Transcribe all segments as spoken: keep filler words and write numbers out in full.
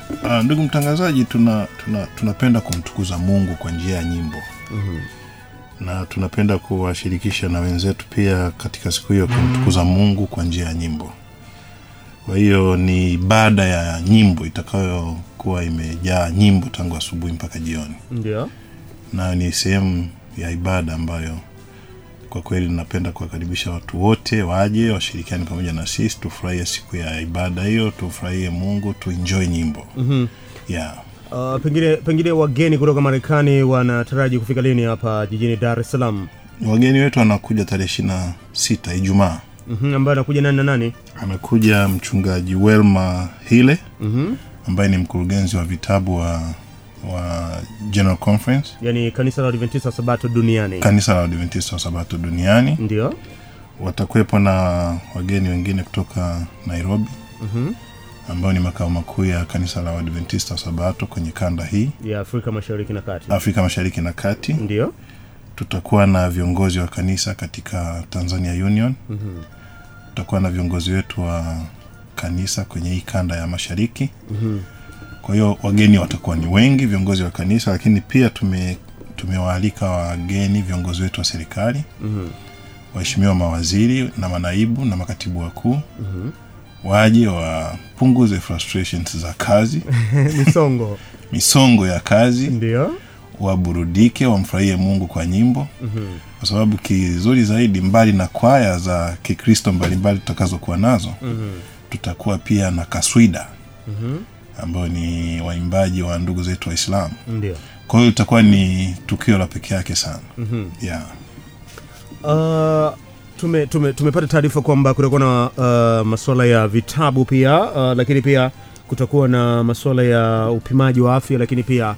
Uh, ndugu mtangazaji, tuna tuna tunapenda kumtukuza Mungu kwa njia ya nyimbo. Mhm. Na tunapenda kuwashirikisha na wenzetu pia katika siku hiyo kumtukuza Mungu kwa njia ya nyimbo. Kwa hiyo ni ibada ya nyimbo itakayokuwa imejaa nyimbo tangu asubuhi mpaka jioni. Ndio. Na ni sehemu ya ibada ambayo kwa kweli napenda kuwakaribisha watu wote waje washirikiane pamoja na sisi tufurahie siku ya ibada hiyo, tufurahie Mungu, tuenjoy nyimbo. Mhm. Yeah. Uh, pengine pengine wageni kutoka Marekani wanataraji kufika lini hapa jijini Dar es Salaam? Wageni wetu wanakuja tarehe ishirini na sita Ijumaa. Mhm. Ambaye anakuja nani na nani? Anakuja mchungaji Welma Hile. Mhm. Ambaye ni mkurugenzi wa vitabu wa wa General Conference, yani kanisa la Adventista wa Sabato duniani. Kanisa la Adventista wa Sabato duniani. Ndio. Watakuwepo na wageni wengine kutoka Nairobi. Mhm. Ambao ni makao makuu ya kanisa la Adventista wa Sabato kwenye kanda hii ya Afrika Mashariki na Kati. Afrika Mashariki na Kati. Ndio. Tutakuwa na viongozi wa kanisa katika Tanzania Union. Mhm. Tutakuwa na viongozi wetu wa kanisa kwenye hii kanda ya Mashariki. Mhm. Kwa hiyo wageni watakuwa ni wengi, viongozi wa kanisa, lakini pia tume tumewaalika wageni viongozi wetu wa serikali. Mhm. Waheshimiwa mawaziri na manaibu na makatibu wakuu. Mhm. Waje wapunguze frustrations za kazi. Misongo. Misongo ya kazi. Ndio. Waburudike, wamfurahie Mungu kwa nyimbo. Mhm. Kwa sababu kizuri zaidi mbali na kwaya za Kikristo mbalimbali tutakazokuwa nazo. Mhm. Tutakuwa pia na kaswida. Mhm. Ambao ni waimbaji wa ndugu zetu wa Islam. Ndio. Kwa hiyo itakuwa ni tukio la pekee yake sana. Mhm. Yeah. Uh, tume tume tumepata taarifa kwamba kutakuwa na uh, masuala ya vitabu pia, uh, lakini pia kutakuwa na masuala ya upimaji wa afya, lakini pia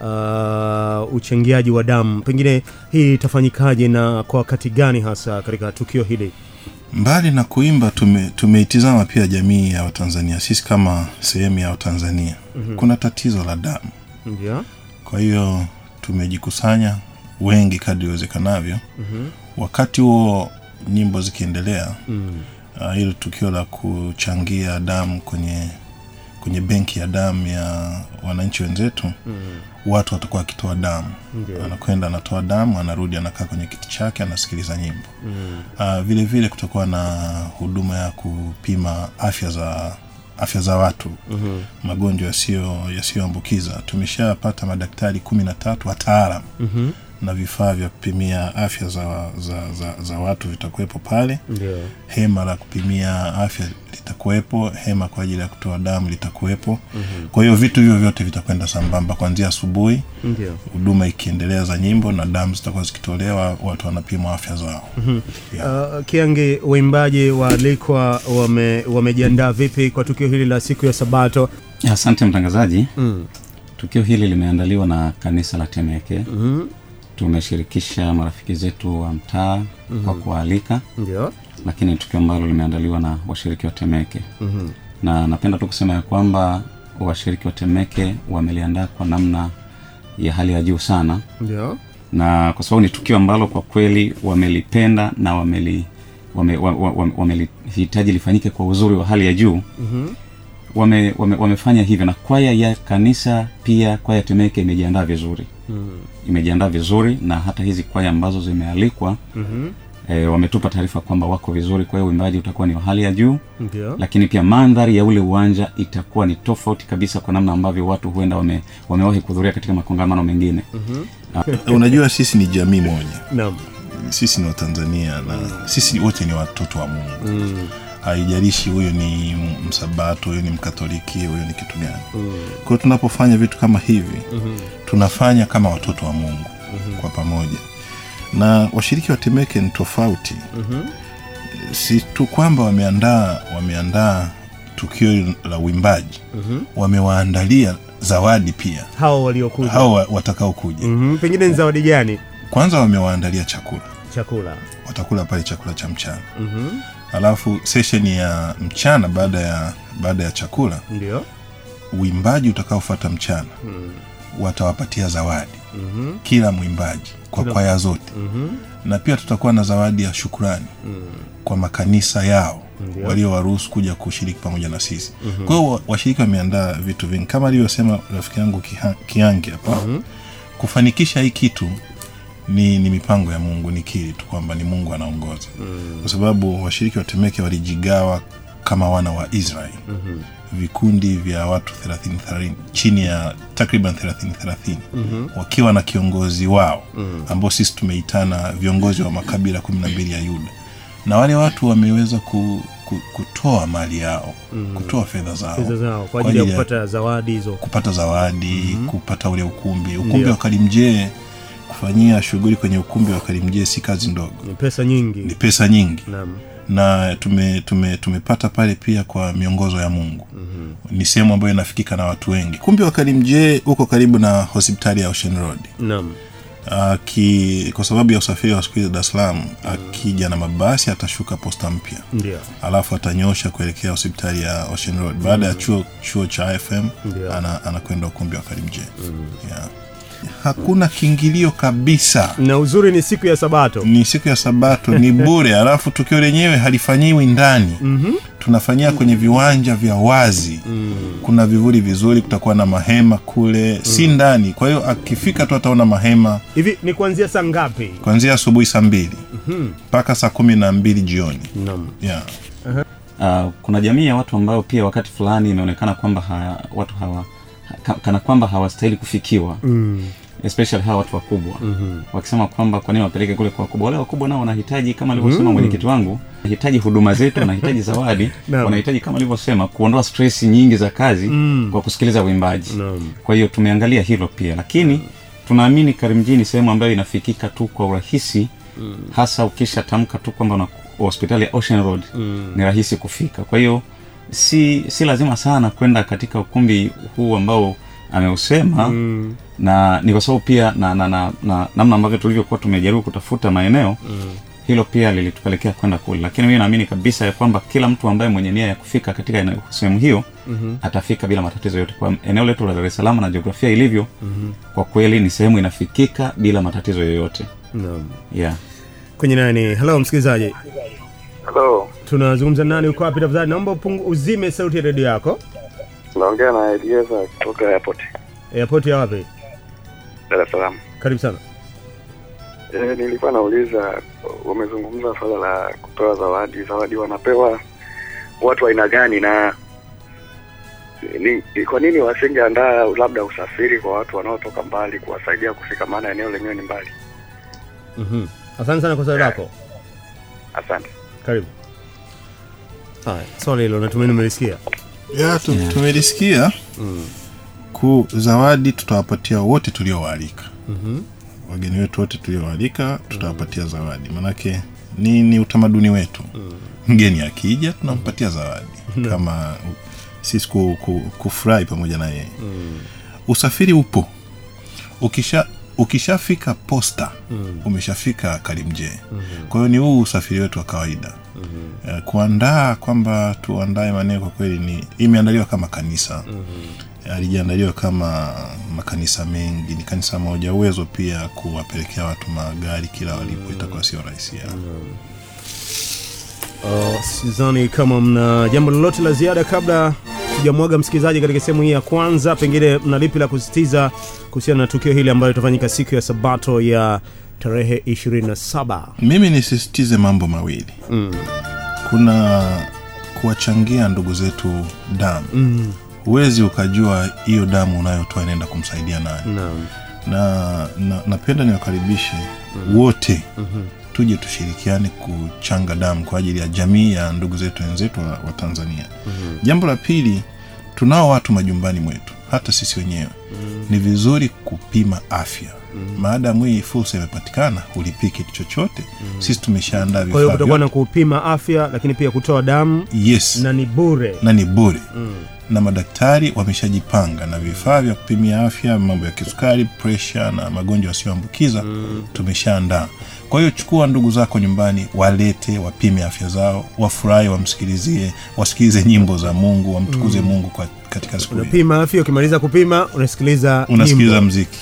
uh, uchangiaji wa damu. Pengine hii itafanyikaje na kwa wakati gani hasa katika tukio hili? Mbali na kuimba tume tumeitizama pia jamii ya Watanzania. Sisi kama sehemu ya Watanzania, mm-hmm. kuna tatizo la damu. Ndio. Kwa hiyo tumejikusanya wengi kadri iwezekanavyo. Mm-hmm. Wakati huo nyimbo zikiendelea, mm-hmm. uh, ile tukio la kuchangia damu kwenye kwenye benki ya damu ya wananchi wenzetu, mm-hmm. watu watakuwa wakitoa damu. Ndiyo. Anakwenda anatoa damu, anarudi anakaa kwenye kiti chake anasikiliza nyimbo. Mm-hmm. Uh, vile vile kutakuwa na huduma ya kupima afya za afya za watu. Mm-hmm. Magonjwa yasiyo yasiyoambukiza. Tumeshapata madaktari kumi na tatu wataalamu. Mm-hmm. na vifaa vya kupimia afya za za za, za watu vitakuwepo pale. Ndio. Hema la kupimia afya litakuwepo, hema kwa ajili ya kutoa damu litakuwepo. Mm-hmm. Kwa hiyo vitu hivyo vyote vitakwenda sambamba kuanzia asubuhi. Ndio. Huduma ikiendelea za nyimbo na damu zitakuwa zikitolewa, watu wanapimwa afya zao. Mm-hmm. Yeah. Uh, Kiangi, waimbaji waalikwa wame wamejiandaa vipi kwa tukio hili la siku ya Sabato? Asante mtangazaji. Mm. Tukio hili limeandaliwa na kanisa la Temeke. Mm-hmm. Tumeshirikisha marafiki zetu wa mtaa, mm-hmm. kwa kualika. Ndio. Lakini tukio ambalo limeandaliwa na washiriki wa Temeke. Mm-hmm. Na napenda tu kusema ya kwamba washiriki wa Temeke wameliandaa kwa namna ya hali ya juu sana. Ndio. Na kwa sababu ni tukio ambalo kwa kweli wamelipenda na wameli wame, wame, wamelihitaji lifanyike kwa uzuri wa hali ya juu. Mhm. Wame, wame wamefanya hivyo, na kwaya ya kanisa pia, kwaya Temeke imejiandaa vizuri. Mhm. Imejiandaa vizuri, na hata hizi kwaya ambazo zimealikwa, mhm, e, wametupa taarifa kwamba wako vizuri. Kwa hiyo uimbaji utakuwa ni wa hali ya juu. Ndio. Lakini pia mandhari ya ule uwanja itakuwa ni tofauti kabisa kwa namna ambavyo watu huenda wame wamewahi kuhudhuria katika makongamano mengine. Mhm. Unajua sisi ni jamii moja. Naam. Sisi ni Watanzania na mm. sisi wote ni watoto wa Mungu. Mm. Haijalishi huyo ni Msabato, huyo ni Mkatoliki, huyo ni kitu gani. Mm. Kwa hiyo tunapofanya vitu kama hivi, mm-hmm. tunafanya kama watoto wa Mungu, mm-hmm. kwa pamoja. Na washiriki wa Temeke ni tofauti. Mm-hmm. Si tu kwamba wameandaa wameandaa tukio la uimbaji, mm-hmm. wamewaandalia zawadi pia hao waliokuja, hao watakao kuja. Mhm. Pengine ni zawadi gani? Kwanza wamewaandalia chakula. Chakula. Watakula pale chakula cha mchana. Mhm. Alafu session ya mchana baada ya baada ya chakula, ndio uimbaji utakaofuata mchana. Mhm. Watawapatia zawadi. Mhm. Kila mwimbaji kwa kwaya zote. Mhm. Na pia tutakuwa na zawadi ya shukrani. Mhm. kwa makanisa yao waliowaruhusu kuja kushiriki pamoja na sisi. Mm-hmm. Kwa hiyo washiriki wameandaa vitu vingi kama alivyosema rafiki yangu Kiange hapa. Mm-hmm. Kufanikisha hii kitu ni ni mipango ya Mungu, ni kile tu kwamba ni Mungu anaongoza. Mm-hmm. Kwa sababu washiriki wa Temeke walijigawa kama wana wa Israeli. Mm-hmm. Vikundi vya watu thelathini thelathini chini ya takriban thelathini thelathini. Mm-hmm. Wakiwa na kiongozi wao. Mm-hmm. Ambao sisi tumeitana viongozi wa makabila kumi na mbili ya Yuda. Na wale watu wameweza ku, ku, kutoa mali yao, mm-hmm. kutoa fedha zao, fedha zao kwa ajili ya kupata zawadi hizo, kupata zawadi, mm-hmm. kupata ule ukumbi. Ukumbi yeah. wa Karimjee, kufanyia shughuli kwenye ukumbi wa Karimjee si kazi ndogo. Ni pesa nyingi. Ni pesa nyingi. Naam. Na tume tume tumepata pale pia kwa miongozo ya Mungu. Mm-hmm. Ni sehemu ambayo inafikika na watu wengi. Ukumbi wa Karimjee uko karibu na hospitali ya Ocean Road. Naam. Aki, kwa sababu ya usafiri wa siku hizi Dar es Salaam, akija na mabasi atashuka Posta Mpya. Ndio. Alafu atanyosha kuelekea hospitali ya Ocean Road. Baada ya chuo chuo cha F M ana anakwenda ukumbi wa Karimjee. Mm. Yeah. Hakuna kiingilio kabisa. Na uzuri ni siku ya Sabato. Ni siku ya Sabato, ni bure. Alafu tukio lenyewe halifanyiwi ndani. Mm-hmm. Tunafanyia kwenye viwanja vya wazi. Mm. Kuna vivuli vizuri, kutakuwa na mahema kule, mm. si ndani. Kwa hiyo akifika tu ataona mahema. Hivi ni kuanzia saa ngapi? Kuanzia asubuhi saa mbili mpaka mm-hmm. saa kumi na mbili jioni. Naam. Yeah. Uh-huh. Uh, kuna jamii ya watu ambao pia wakati fulani imeonekana kwamba ha, watu hawa ha, kana kwamba hawastahili kufikiwa. Mm. Especially hawa watu wakubwa. Mm-hmm. Wakisema kwamba kwa nini wapeleke kule kwa wakubwa? Wale wakubwa nao wanahitaji kama alivyosema mm. mwenyekiti wangu, wanahitaji huduma zetu, wanahitaji zawadi, no. wanahitaji kama alivyosema kuondoa stress nyingi za kazi mm. kwa kusikiliza uimbaji. No. Kwa hiyo tumeangalia hilo pia. Lakini tunaamini Karimjee ni sehemu ambayo inafikika tu kwa urahisi, mm. hasa ukisha tamka tu kwamba na hospitali ya Ocean Road mm. ni rahisi kufika. Kwa hiyo si si lazima sana kwenda katika ukumbi huu ambao ameusema. Mm. Na ni kwa sababu pia na na na na namna ambavyo tulivyokuwa tumejaribu kutafuta maeneo, mm. hilo pia lilitupelekea kwenda kule. Lakini mimi naamini kabisa ya kwamba kila mtu ambaye mwenye nia ya kufika katika sehemu hiyo, mm-hmm. atafika bila matatizo yote. Kwa eneo letu la Dar es Salaam na jiografia ilivyo, mm-hmm. kwa kweli ni sehemu inafikika bila matatizo yoyote. Naam. Yeah. Kwenye nani? Hello msikilizaji. Hello. Tunazungumza nani, uko wapi tafadhali? Naomba uzime sauti ya redio yako. Naongea na Elieza kutoka airport. Airport ya wapi? Dar es Salaam. Karibu sana. Eh, nilikuwa nauliza, umezungumza swala la kutoa zawadi. Zawadi wanapewa watu aina gani, na ni kwa nini wasingeandaa labda usafiri kwa watu wanaotoka mbali kuwasaidia kufika, maana eneo lenyewe ni mbali? Mhm. Asante sana kwa swali lako. Asante. Karibu. Haya, swali hilo natumaini umelisikia. Ya, tumelisikia. Mm. Ku zawadi tutawapatia wote tuliowaalika. Mhm. Wageni wetu wote tuliowaalika tutawapatia zawadi. Manake ni ni utamaduni wetu. Mm. Mgeni akija tunampatia zawadi. Mm. Kama sisi ku, ku, kufurahi pamoja na yeye. Mm. Usafiri upo. Ukisha ukishafika Posta, mm. umeshafika Karimjee. Mm-hmm. Kwa hiyo ni huu usafiri wetu wa kawaida. Mm-hmm. Uh, kuandaa kwamba tuandae maneno kwa kweli ni imeandaliwa kama kanisa. Mm-hmm. Alijiandaliwa kama makanisa mengi, ni kanisa moja. Uwezo pia kuwapelekea watu magari kila walipo, mm-hmm. itakuwa sio rahisi. Mm-hmm. Uh, sidhani kama mna jambo lolote la ziada kabla tujamwaga msikilizaji katika sehemu hii ya kwanza. Pengine mna lipi la kusisitiza kuhusiana na tukio hili ambalo litafanyika siku ya Sabato ya tarehe ishirini na saba? Mimi nisisitize mambo mawili. Mm. Kuna kuwachangia ndugu zetu damu. Mm. Huwezi ukajua hiyo damu unayotoa inaenda kumsaidia nani. No. Na na napenda niwakaribishe mm. wote. Mm-hmm. Tuje tushirikiane kuchanga damu kwa ajili ya jamii ya ndugu zetu wenzetu wa, wa Tanzania. Mm-hmm. Jambo la pili, tunao watu majumbani mwetu, hata sisi wenyewe. Mm-hmm. Ni vizuri kupima afya. Mm-hmm. Maadamu hii fursa imepatikana, ulipi kitu chochote. Mm-hmm. Sisi tumeshaandaa vifaa. Kwa hiyo kutakuwa na kupima afya, lakini pia kutoa damu. Yes. Na ni bure. Na ni bure. Mm. Na madaktari wameshajipanga na vifaa vya kupimia afya, mambo ya kisukari, pressure na magonjwa yasiyoambukiza. Mm. Tumeshaandaa. Kwa hiyo chukua ndugu zako nyumbani, walete, wapime afya zao, wafurahi, wamsikilizie, wasikilize nyimbo za Mungu, wamtukuze mm. Mungu kwa katika siku hiyo. Unapima afya, ukimaliza kupima unasikiliza unasikiliza muziki.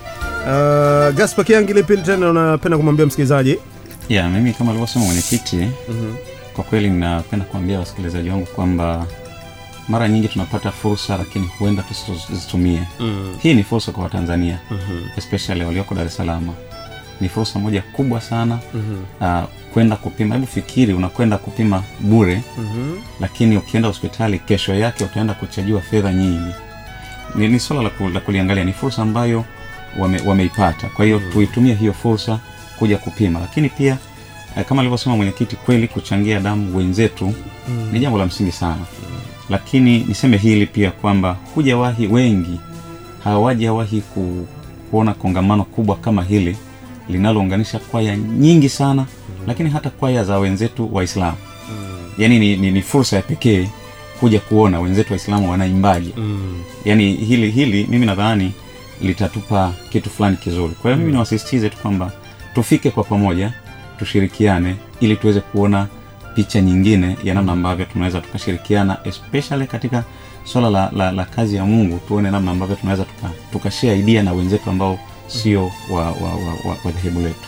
uh, Gaspar Kiangi, lipi tena unapenda kumwambia msikilizaji? Yeah, mimi kama alivyosema mwenyekiti, mm-hmm. kwa kweli ninapenda kuambia wasikilizaji wangu kwamba mara nyingi tunapata fursa lakini huenda tusizitumie. Mm. Hii ni fursa kwa Watanzania, mm-hmm. especially walioko Dar es Salaam. Ni fursa moja kubwa sana, mm-hmm. uh, kwenda kupima. Hebu fikiri unakwenda kupima bure, mm-hmm. lakini ukienda hospitali kesho yake utaenda kuchajiwa fedha nyingi. Ni, ni swala la, ku, la kuliangalia. Ni fursa ambayo wame, wameipata. Kwa hiyo, mm-hmm. tuitumie hiyo fursa kuja kupima. Lakini pia eh, kama alivyosema mwenyekiti, kweli kuchangia damu wenzetu, mm-hmm. ni jambo la msingi sana. Mm-hmm. Lakini niseme hili pia kwamba hujawahi wengi hawajawahi ku, kuona kongamano kubwa kama hili linalounganisha kwaya nyingi sana, mm-hmm. lakini hata kwaya za wenzetu Waislamu. Mm-hmm. Yaani ni, ni, ni fursa ya pekee kuja kuona wenzetu Waislamu wanaimbaje. Mm-hmm. Yaani hili hili mimi nadhani litatupa kitu fulani kizuri. Kwa hiyo mimi niwasisitize tu kwamba tufike kwa pamoja, tushirikiane ili tuweze kuona picha nyingine ya namna ambavyo tunaweza tukashirikiana, especially katika swala la, la, la kazi ya Mungu. Tuone namna ambavyo tunaweza tuka tukashare idea na wenzetu ambao sio wa wa wa, wa, wa dhehebu letu.